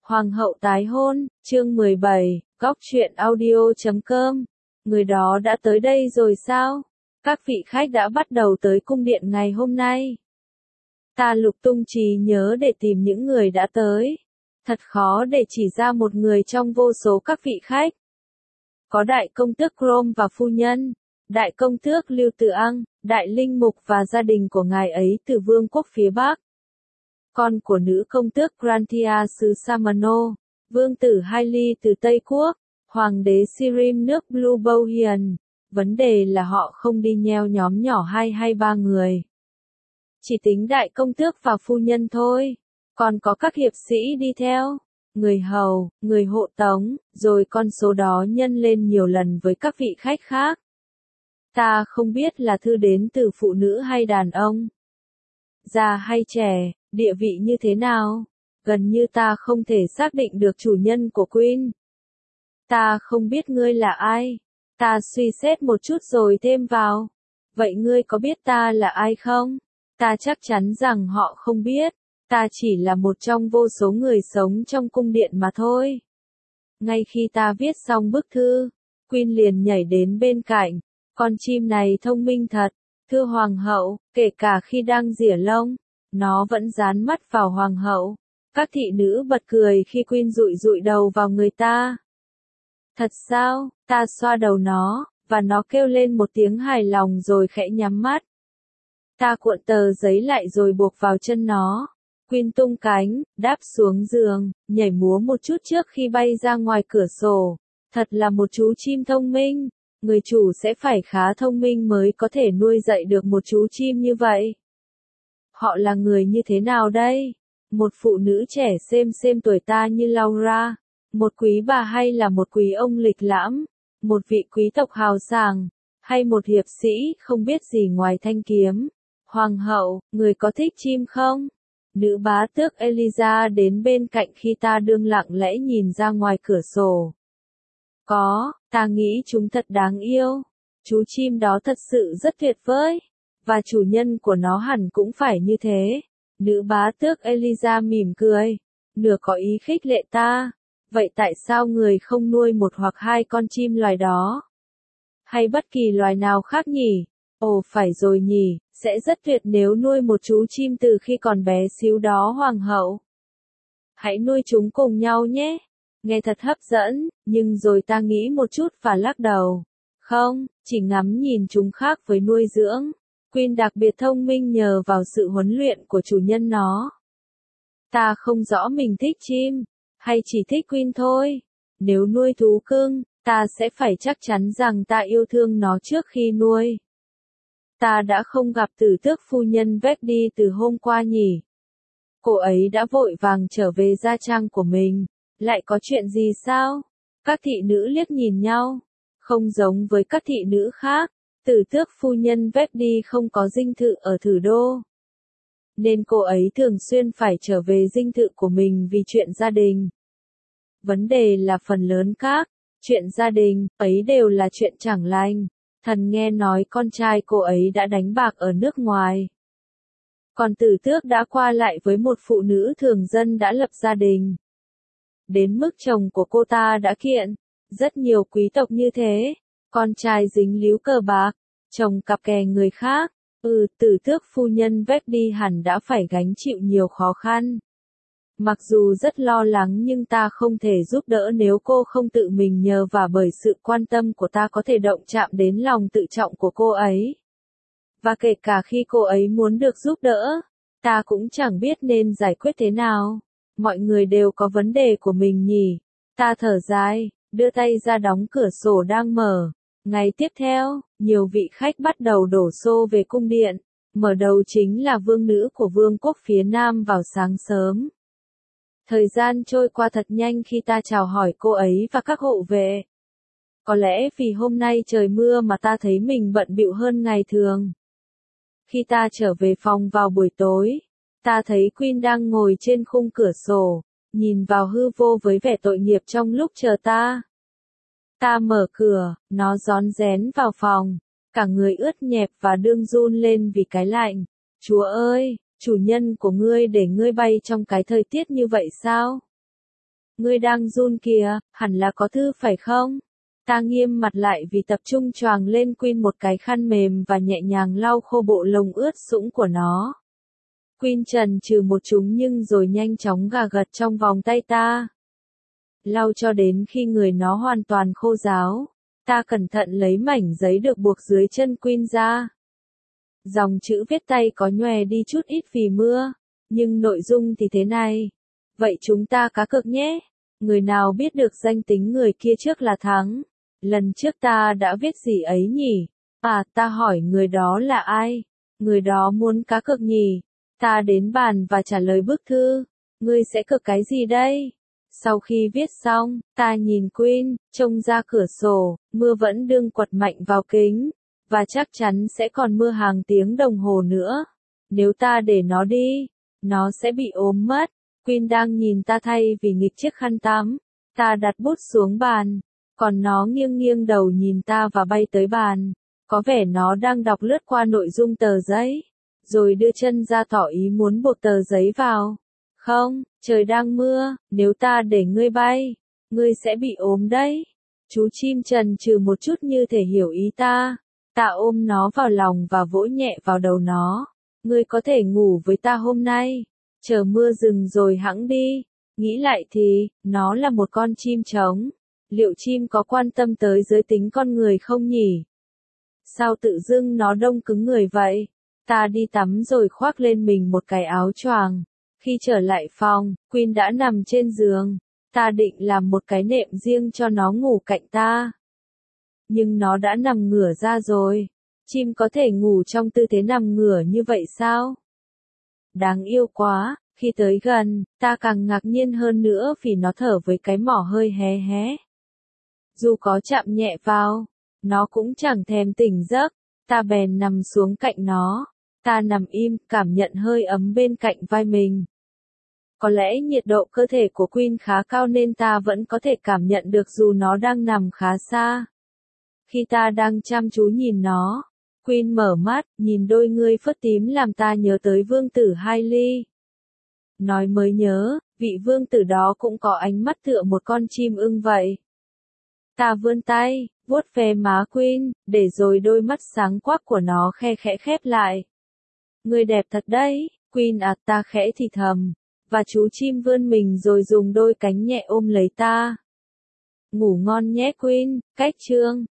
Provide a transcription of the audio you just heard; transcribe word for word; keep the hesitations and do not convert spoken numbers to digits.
Hoàng hậu tái hôn, chương mười bảy, góc truyện audio chấm com. Người đó đã tới đây rồi sao? Các vị khách đã bắt đầu tới cung điện ngày hôm nay. Ta lục tung trí nhớ để tìm những người đã tới. Thật khó để chỉ ra một người trong vô số các vị khách. Có đại công tước Chrome và phu nhân, đại công tước Lưu Tự Ăng, đại linh mục và gia đình của ngài ấy từ vương quốc phía Bắc. Con của nữ công tước Grantia xứ Samano, vương tử Hailey từ Tây Quốc, hoàng đế Sirim nước Blue Bohian. Vấn đề là họ không đi nheo nhóm nhỏ hai hay ba người. Chỉ tính đại công tước và phu nhân thôi. Còn có các hiệp sĩ đi theo, người hầu, người hộ tống, rồi con số đó nhân lên nhiều lần với các vị khách khác. Ta không biết là thư đến từ phụ nữ hay đàn ông, già hay trẻ, địa vị như thế nào. Gần như ta không thể xác định được chủ nhân của Queen. Ta không biết ngươi là ai. Ta suy xét một chút rồi thêm vào. Vậy ngươi có biết ta là ai không? Ta chắc chắn rằng họ không biết. Ta chỉ là một trong vô số người sống trong cung điện mà thôi. Ngay khi ta viết xong bức thư, Queen liền nhảy đến bên cạnh. Con chim này thông minh thật. Thưa hoàng hậu, kể cả khi đang rỉa lông, nó vẫn dán mắt vào hoàng hậu. Các thị nữ bật cười khi Queen dụi dụi đầu vào người ta. Thật sao? Ta xoa đầu nó, và nó kêu lên một tiếng hài lòng rồi khẽ nhắm mắt. Ta cuộn tờ giấy lại rồi buộc vào chân nó. Queen tung cánh, đáp xuống giường, nhảy múa một chút trước khi bay ra ngoài cửa sổ. Thật là một chú chim thông minh. Người chủ sẽ phải khá thông minh mới có thể nuôi dạy được một chú chim như vậy. Họ là người như thế nào đây? Một phụ nữ trẻ xem xem tuổi ta như Laura, một quý bà hay là một quý ông lịch lãm, một vị quý tộc hào sảng, hay một hiệp sĩ không biết gì ngoài thanh kiếm. Hoàng hậu, người có thích chim không? Nữ bá tước Eliza đến bên cạnh khi ta đương lặng lẽ nhìn ra ngoài cửa sổ. Có, ta nghĩ chúng thật đáng yêu. Chú chim đó thật sự rất tuyệt vời. Và chủ nhân của nó hẳn cũng phải như thế. Nữ bá tước Eliza mỉm cười, nửa có ý khích lệ ta. Vậy tại sao người không nuôi một hoặc hai con chim loài đó? Hay bất kỳ loài nào khác nhỉ? Ồ phải rồi nhỉ, sẽ rất tuyệt nếu nuôi một chú chim từ khi còn bé xíu đó hoàng hậu. Hãy nuôi chúng cùng nhau nhé. Nghe thật hấp dẫn, nhưng rồi ta nghĩ một chút và lắc đầu. Không, chỉ ngắm nhìn chúng khác với nuôi dưỡng. Queen đặc biệt thông minh nhờ vào sự huấn luyện của chủ nhân nó. Ta không rõ mình thích chim, hay chỉ thích Queen thôi. Nếu nuôi thú cưng, ta sẽ phải chắc chắn rằng ta yêu thương nó trước khi nuôi. Ta đã không gặp tử tước phu nhân Vecdi từ hôm qua nhỉ? Cô ấy đã vội vàng trở về gia trang của mình. Lại có chuyện gì sao? Các thị nữ liếc nhìn nhau. Không giống với các thị nữ khác, tử tước phu nhân Vecdi không có dinh thự ở thủ đô. Nên cô ấy thường xuyên phải trở về dinh thự của mình vì chuyện gia đình. Vấn đề là phần lớn các chuyện gia đình ấy đều là chuyện chẳng lành. Thần nghe nói con trai cô ấy đã đánh bạc ở nước ngoài. Còn tử tước đã qua lại với một phụ nữ thường dân đã lập gia đình. Đến mức chồng của cô ta đã kiện. Rất nhiều quý tộc như thế. Con trai dính líu cờ bạc. Chồng cặp kè người khác. Ừ, tử tước phu nhân Vecdi hẳn đã phải gánh chịu nhiều khó khăn. Mặc dù rất lo lắng nhưng ta không thể giúp đỡ nếu cô không tự mình nhờ và bởi sự quan tâm của ta có thể động chạm đến lòng tự trọng của cô ấy. Và kể cả khi cô ấy muốn được giúp đỡ, ta cũng chẳng biết nên giải quyết thế nào. Mọi người đều có vấn đề của mình nhỉ. Ta thở dài, đưa tay ra đóng cửa sổ đang mở. Ngày tiếp theo, nhiều vị khách bắt đầu đổ xô về cung điện. Mở đầu chính là vương nữ của vương quốc phía Nam vào sáng sớm. Thời gian trôi qua thật nhanh khi ta chào hỏi cô ấy và các hộ vệ. Có lẽ vì hôm nay trời mưa mà ta thấy mình bận bịu hơn ngày thường. Khi ta trở về phòng vào buổi tối, ta thấy Queen đang ngồi trên khung cửa sổ, nhìn vào hư vô với vẻ tội nghiệp trong lúc chờ ta. Ta mở cửa, nó rón rén vào phòng, cả người ướt nhẹp và đương run lên vì cái lạnh. Chúa ơi, chủ nhân của ngươi để ngươi bay trong cái thời tiết như vậy sao? Ngươi đang run kìa, hẳn là có thư phải không? Ta nghiêm mặt lại vì tập trung choàng lên Queen một cái khăn mềm và nhẹ nhàng lau khô bộ lông ướt sũng của nó. Queen trần trừ một chúng nhưng rồi nhanh chóng gà gật trong vòng tay ta. Lau cho đến khi người nó hoàn toàn khô ráo. Ta cẩn thận lấy mảnh giấy được buộc dưới chân Queen ra. Dòng chữ viết tay có nhòe đi chút ít vì mưa, nhưng nội dung thì thế này. Vậy chúng ta cá cược nhé. Người nào biết được danh tính người kia trước là thắng. Lần trước ta đã viết gì ấy nhỉ? À, ta hỏi người đó là ai? Người đó muốn cá cược nhỉ? Ta đến bàn và trả lời bức thư. Ngươi sẽ cược cái gì đây? Sau khi viết xong, ta nhìn Queen, trông ra cửa sổ, mưa vẫn đương quật mạnh vào kính, và chắc chắn sẽ còn mưa hàng tiếng đồng hồ nữa. Nếu ta để nó đi, nó sẽ bị ốm mất. Queen đang nhìn ta thay vì nghịch chiếc khăn tắm. Ta đặt bút xuống bàn, còn nó nghiêng nghiêng đầu nhìn ta và bay tới bàn. Có vẻ nó đang đọc lướt qua nội dung tờ giấy, rồi đưa chân ra tỏ ý muốn buộc tờ giấy vào. Không, trời đang mưa, nếu ta để ngươi bay, ngươi sẽ bị ốm đấy. Chú chim chần chừ một chút như thể hiểu ý ta. Ta ôm nó vào lòng và vỗ nhẹ vào đầu nó. Ngươi có thể ngủ với ta hôm nay. Chờ mưa dừng rồi hẵng đi. Nghĩ lại thì, nó là một con chim trống. Liệu chim có quan tâm tới giới tính con người không nhỉ? Sao tự dưng nó đông cứng người vậy? Ta đi tắm rồi khoác lên mình một cái áo choàng. Khi trở lại phòng, Queen đã nằm trên giường. Ta định làm một cái nệm riêng cho nó ngủ cạnh ta. Nhưng nó đã nằm ngửa ra rồi. Chim có thể ngủ trong tư thế nằm ngửa như vậy sao? Đáng yêu quá, khi tới gần, ta càng ngạc nhiên hơn nữa vì nó thở với cái mỏ hơi hé hé. Dù có chạm nhẹ vào, nó cũng chẳng thèm tỉnh giấc. Ta bèn nằm xuống cạnh nó. Ta nằm im, cảm nhận hơi ấm bên cạnh vai mình. Có lẽ nhiệt độ cơ thể của Queen khá cao nên ta vẫn có thể cảm nhận được dù nó đang nằm khá xa. Khi ta đang chăm chú nhìn nó, Queen mở mắt, nhìn đôi ngươi phớt tím làm ta nhớ tới vương tử Hailey. Nói mới nhớ, vị vương tử đó cũng có ánh mắt tựa một con chim ưng vậy. Ta vươn tay, vuốt ve má Queen, để rồi đôi mắt sáng quắc của nó khe khẽ khép lại. Ngươi đẹp thật đấy, Queen à, ta khẽ thì thầm, và chú chim vươn mình rồi dùng đôi cánh nhẹ ôm lấy ta. Ngủ ngon nhé Queen, cách chương.